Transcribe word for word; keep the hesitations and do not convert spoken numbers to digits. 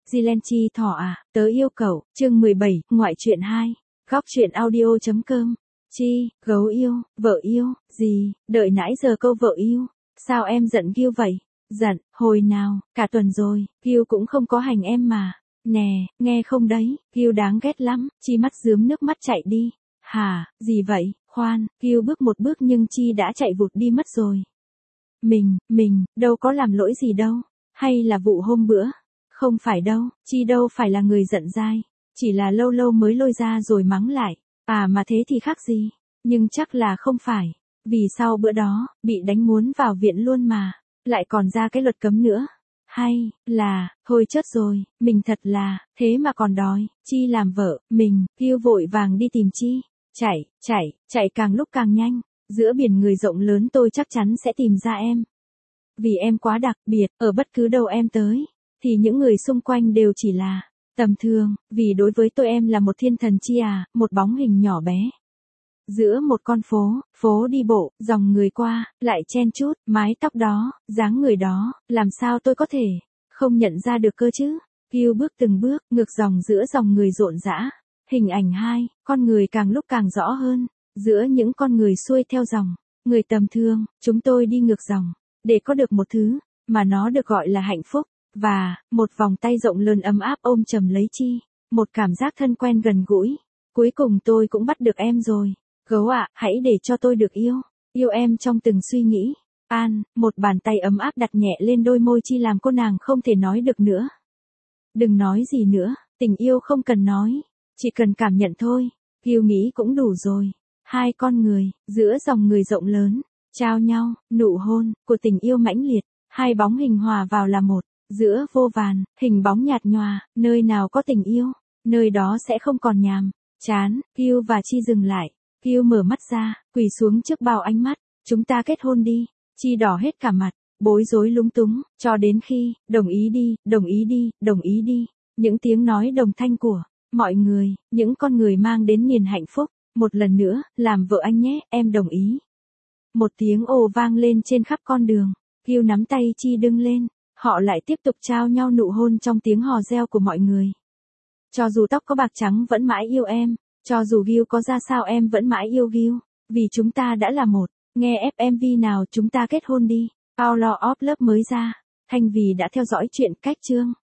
Zilenchi thỏ à, tớ yêu cậu, chương mười bảy, ngoại truyện hai, góc truyện audio.com. Chi, gấu yêu, vợ yêu, gì, đợi nãy giờ câu vợ yêu, sao em giận Gil vậy? Giận, hồi nào, cả tuần rồi, Gil cũng không có hành em mà. Nè, nghe không đấy, Gil đáng ghét lắm, Chi mắt rướm nước mắt chạy đi. Hả, gì vậy, khoan, Gil bước một bước nhưng Chi đã chạy vụt đi mất rồi. Mình, mình, đâu có làm lỗi gì đâu, hay là vụ hôm bữa? Không phải đâu, Chi đâu phải là người giận dai, chỉ là lâu lâu mới lôi ra rồi mắng lại, à mà thế thì khác gì, nhưng chắc là không phải, vì sau bữa đó, bị đánh muốn vào viện luôn mà, lại còn ra cái luật cấm nữa, hay, là, thôi chết rồi, mình thật là, thế mà còn đòi, Chi làm vợ, mình, Gil vội vàng đi tìm Chi, chạy, chạy, chạy càng lúc càng nhanh, giữa biển người rộng lớn tôi chắc chắn sẽ tìm ra em. Vì em quá đặc biệt, ở bất cứ đâu em tới, thì những người xung quanh đều chỉ là tầm thường, vì đối với tôi em là một thiên thần Chi à, một bóng hình nhỏ bé. Giữa một con phố, phố đi bộ, dòng người qua, lại chen chúc, mái tóc đó, dáng người đó, làm sao tôi có thể không nhận ra được cơ chứ? Gil bước từng bước, ngược dòng giữa dòng người rộn rã. Hình ảnh hai, con người càng lúc càng rõ hơn. Giữa những con người xuôi theo dòng, người tầm thường, chúng tôi đi ngược dòng, để có được một thứ, mà nó được gọi là hạnh phúc, và, một vòng tay rộng lớn ấm áp ôm chầm lấy Chi, một cảm giác thân quen gần gũi. Cuối cùng tôi cũng bắt được em rồi. Gấu ạ, hãy để cho tôi được yêu, yêu em trong từng suy nghĩ. An, một bàn tay ấm áp đặt nhẹ lên đôi môi Chi làm cô nàng không thể nói được nữa. Đừng nói gì nữa, tình yêu không cần nói, chỉ cần cảm nhận thôi. Gil nghĩ cũng đủ rồi. Hai con người, giữa dòng người rộng lớn, trao nhau, nụ hôn, của tình yêu mãnh liệt, hai bóng hình hòa vào là một, giữa vô vàn, hình bóng nhạt nhòa, nơi nào có tình yêu, nơi đó sẽ không còn nhàm, chán. Gil và Chi dừng lại, Gil mở mắt ra, quỳ xuống trước bao ánh mắt, chúng ta kết hôn đi. Chi đỏ hết cả mặt, bối rối lúng túng, cho đến khi, đồng ý đi, đồng ý đi, đồng ý đi, những tiếng nói đồng thanh của mọi người, những con người mang đến niềm hạnh phúc. Một lần nữa, làm vợ anh nhé, em đồng ý. Một tiếng ồ vang lên trên khắp con đường. Gil nắm tay Chi đứng lên. Họ lại tiếp tục trao nhau nụ hôn trong tiếng hò reo của mọi người. Cho dù tóc có bạc trắng vẫn mãi yêu em. Cho dù Gil có ra sao em vẫn mãi yêu Gil. Vì chúng ta đã là một. Nghe ép em vê nào chúng ta kết hôn đi. Power of Love mới ra. Thanh Vì đã theo dõi chuyện cách chương.